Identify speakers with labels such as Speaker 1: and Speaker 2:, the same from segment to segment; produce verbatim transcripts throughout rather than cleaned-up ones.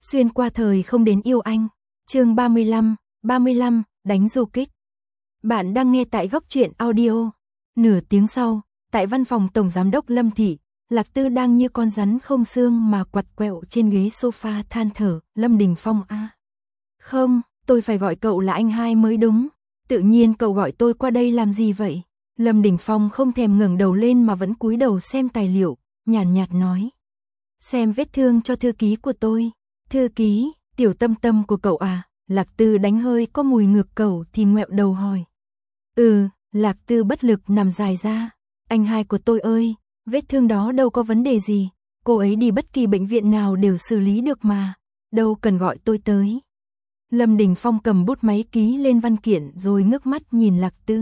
Speaker 1: Xuyên qua thời không đến yêu anh. Chương ba mươi lăm, ba mươi lăm, đánh du kích. Bạn đang nghe tại Góc Truyện Audio. Nửa tiếng sau, tại văn phòng Tổng Giám đốc Lâm Thị, Lạc Tư đang như con rắn không xương mà quặt quẹo trên ghế sofa than thở. Lâm Đình Phong a. À. Không, tôi phải gọi cậu là anh hai mới đúng. Tự nhiên cậu gọi tôi qua đây làm gì vậy? Lâm Đình Phong không thèm ngẩng đầu lên mà vẫn cúi đầu xem tài liệu, nhàn nhạt, nhạt nói. Xem vết thương cho thư ký của tôi. Thư ký, tiểu tâm tâm của cậu à? Lạc Tư đánh hơi có mùi ngược cậu thì ngoẹo đầu hỏi. Ừ, Lạc Tư bất lực nằm dài ra. Anh hai của tôi ơi, vết thương đó đâu có vấn đề gì. Cô ấy đi bất kỳ bệnh viện nào đều xử lý được mà. Đâu cần gọi tôi tới. Lâm Đình Phong cầm bút máy ký lên văn kiện rồi ngước mắt nhìn Lạc Tư.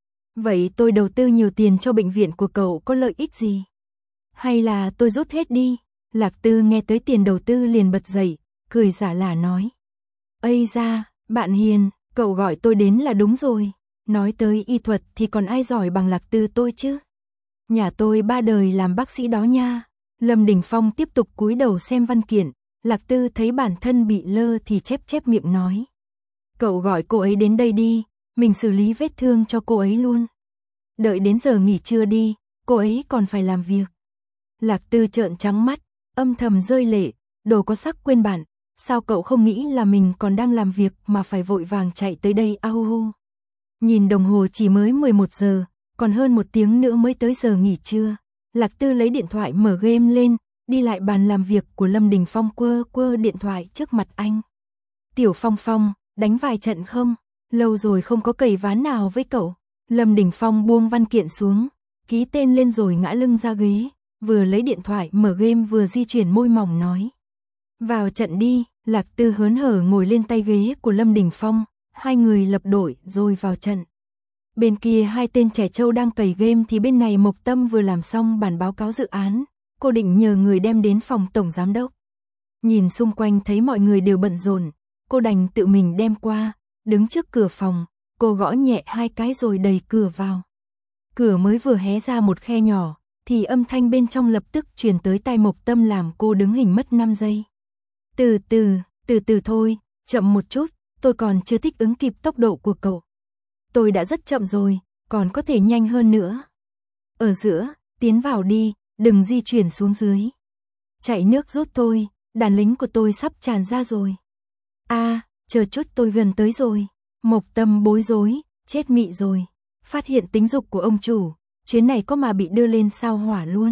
Speaker 1: Vậy tôi đầu tư nhiều tiền cho bệnh viện của cậu có lợi ích gì? Hay là tôi rút hết đi? Lạc Tư nghe tới tiền đầu tư liền bật dậy, cười giả lả nói. Ây da, bạn hiền, cậu gọi tôi đến là đúng rồi. Nói tới y thuật thì còn ai giỏi bằng Lạc Tư tôi chứ? Nhà tôi ba đời làm bác sĩ đó nha. Lâm Đình Phong tiếp tục cúi đầu xem văn kiện. Lạc Tư thấy bản thân bị lơ thì chép chép miệng nói. Cậu gọi cô ấy đến đây đi, mình xử lý vết thương cho cô ấy luôn. Đợi đến giờ nghỉ trưa đi, cô ấy còn phải làm việc. Lạc Tư trợn trắng mắt, âm thầm rơi lệ, đồ có sắc quên bản, sao cậu không nghĩ là mình còn đang làm việc mà phải vội vàng chạy tới đây au hu. Nhìn đồng hồ chỉ mới mười một giờ, còn hơn một tiếng nữa mới tới giờ nghỉ trưa. Lạc Tư lấy điện thoại mở game lên, đi lại bàn làm việc của Lâm Đình Phong quơ quơ điện thoại trước mặt anh. Tiểu Phong Phong, đánh vài trận không? Lâu rồi không có cầy ván nào với cậu. Lâm Đình Phong buông văn kiện xuống, ký tên lên rồi ngã lưng ra ghế, vừa lấy điện thoại mở game vừa di chuyển môi mỏng nói. Vào trận đi, Lạc Tư hớn hở ngồi lên tay ghế của Lâm Đình Phong, hai người lập đội rồi vào trận. Bên kia hai tên trẻ trâu đang cày game thì bên này Mộc Tâm vừa làm xong bản báo cáo dự án, cô định nhờ người đem đến phòng Tổng Giám đốc. Nhìn xung quanh thấy mọi người đều bận rộn, cô đành tự mình đem qua, đứng trước cửa phòng, cô gõ nhẹ hai cái rồi đẩy cửa vào. Cửa mới vừa hé ra một khe nhỏ, thì âm thanh bên trong lập tức truyền tới tai Mộc Tâm làm cô đứng hình mất năm giây. Từ từ, từ từ thôi, chậm một chút, tôi còn chưa thích ứng kịp tốc độ của cậu. Tôi đã rất chậm rồi, còn có thể nhanh hơn nữa. Ở giữa, tiến vào đi, đừng di chuyển xuống dưới. Chạy nước rút tôi, đàn lính của tôi sắp tràn ra rồi. A, à, chờ chút tôi gần tới rồi. Mộc Tâm bối rối, chết mị rồi. Phát hiện tính dục của ông chủ, chuyến này có mà bị đưa lên sao hỏa luôn.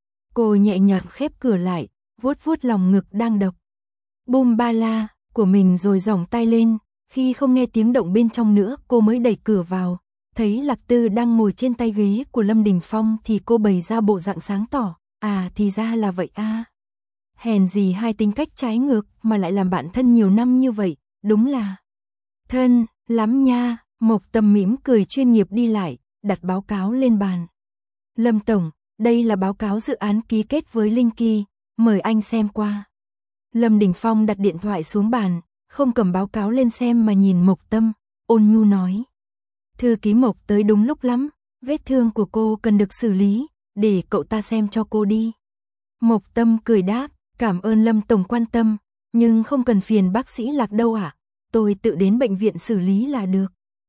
Speaker 1: Cô nhẹ nhàng khép cửa lại, vuốt vuốt lòng ngực đang độc. Bum ba la của mình rồi giỏng tay lên, khi không nghe tiếng động bên trong nữa cô mới đẩy cửa vào. Thấy Lạc Tư đang ngồi trên tay ghế của Lâm Đình Phong thì cô bày ra bộ dạng sáng tỏ. À thì ra là vậy a. À. Hèn gì hai tính cách trái ngược mà lại làm bạn thân nhiều năm như vậy, đúng là thân lắm nha. Mộc Tâm mỉm cười chuyên nghiệp đi lại, đặt báo cáo lên bàn. Lâm Tổng, đây là báo cáo dự án ký kết với Linh Kỳ, mời anh xem qua. Lâm Đình Phong đặt điện thoại xuống bàn, không cầm báo cáo lên xem mà nhìn Mộc Tâm, ôn nhu nói. Thư ký Mộc tới đúng lúc lắm, vết thương của cô cần được xử lý, để cậu ta xem cho cô đi. Mộc Tâm cười đáp, cảm ơn Lâm Tổng quan tâm, nhưng không cần phiền bác sĩ Lạc đâu ạ, à? Tôi tự đến bệnh viện xử lý là được.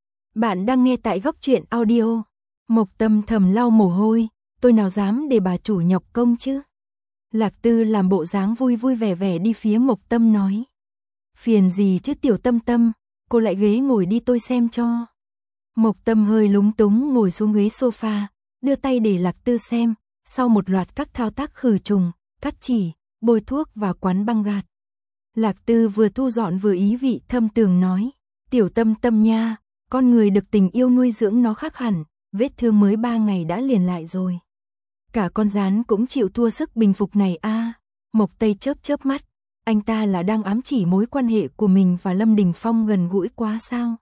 Speaker 1: Bạn đang nghe tại Góc Truyện Audio. Mộc Tâm thầm lau mồ hôi, tôi nào dám để bà chủ nhọc công chứ. Lạc Tư làm bộ dáng vui vui vẻ vẻ đi phía Mộc Tâm nói. Phiền gì chứ Tiểu Tâm Tâm, cô lại ghế ngồi đi tôi xem cho. Mộc Tâm hơi lúng túng ngồi xuống ghế sofa, đưa tay để Lạc Tư xem, sau một loạt các thao tác khử trùng, cắt chỉ, bôi thuốc và quán băng gạt. Lạc Tư vừa thu dọn vừa ý vị thâm tường nói, Tiểu Tâm Tâm nha, con người được tình yêu nuôi dưỡng nó khác hẳn, vết thương mới ba ngày đã liền lại rồi. Cả con rán cũng chịu thua sức bình phục này a. À. Mộc Tây chớp chớp mắt, anh ta là đang ám chỉ mối quan hệ của mình và Lâm Đình Phong gần gũi quá sao?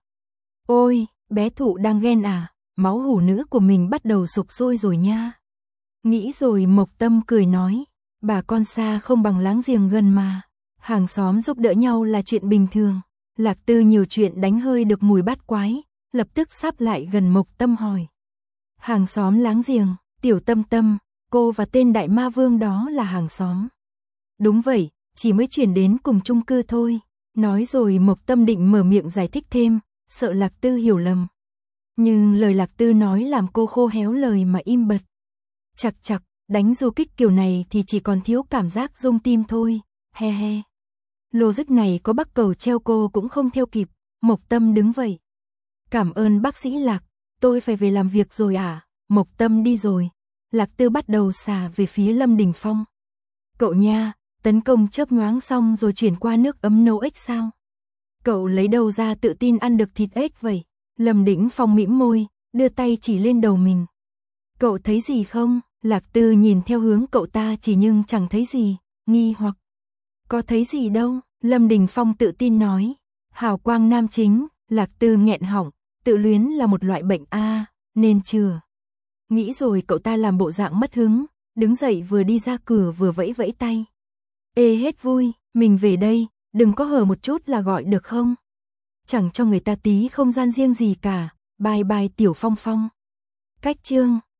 Speaker 1: Ôi, bé Thụ đang ghen à, máu hủ nữ của mình bắt đầu sục sôi rồi nha. Nghĩ rồi Mộc Tâm cười nói, bà con xa không bằng láng giềng gần mà, hàng xóm giúp đỡ nhau là chuyện bình thường. Lạc Tư nhiều chuyện đánh hơi được mùi bát quái, lập tức sáp lại gần Mộc Tâm hỏi. Hàng xóm láng giềng, Tiểu Tâm Tâm, cô và tên đại ma vương đó là hàng xóm. Đúng vậy, chỉ mới chuyển đến cùng chung cư thôi. Nói rồi Mộc Tâm định mở miệng giải thích thêm, sợ Lạc Tư hiểu lầm. Nhưng lời Lạc Tư nói làm cô khô héo lời mà im bặt. Chặt chặt, đánh du kích kiểu này thì chỉ còn thiếu cảm giác rung tim thôi, he he. Logic này có bắc cầu treo cô cũng không theo kịp. Mộc Tâm đứng vậy. Cảm ơn bác sĩ Lạc, tôi phải về làm việc rồi à? Mộc Tâm đi rồi. Lạc Tư bắt đầu xả về phía Lâm Đình Phong. Cậu nha, tấn công chớp nhoáng xong rồi chuyển qua nước ấm nấu ếch sao? Cậu lấy đâu ra tự tin ăn được thịt ếch vậy? Lâm Đình Phong mỉm môi, đưa tay chỉ lên đầu mình. Cậu thấy gì không? Lạc Tư nhìn theo hướng cậu ta chỉ nhưng chẳng thấy gì, nghi hoặc. Có thấy gì đâu, Lâm Đình Phong tự tin nói. Hào quang nam chính, Lạc Tư nghẹn họng, tự luyến là một loại bệnh a, nên chưa. Nghĩ rồi cậu ta làm bộ dạng mất hứng, đứng dậy vừa đi ra cửa vừa vẫy vẫy tay. Ê hết vui, mình về đây, đừng có hở một chút là gọi được không? Chẳng cho người ta tí không gian riêng gì cả, bye bye Tiểu Phong Phong. Cách chương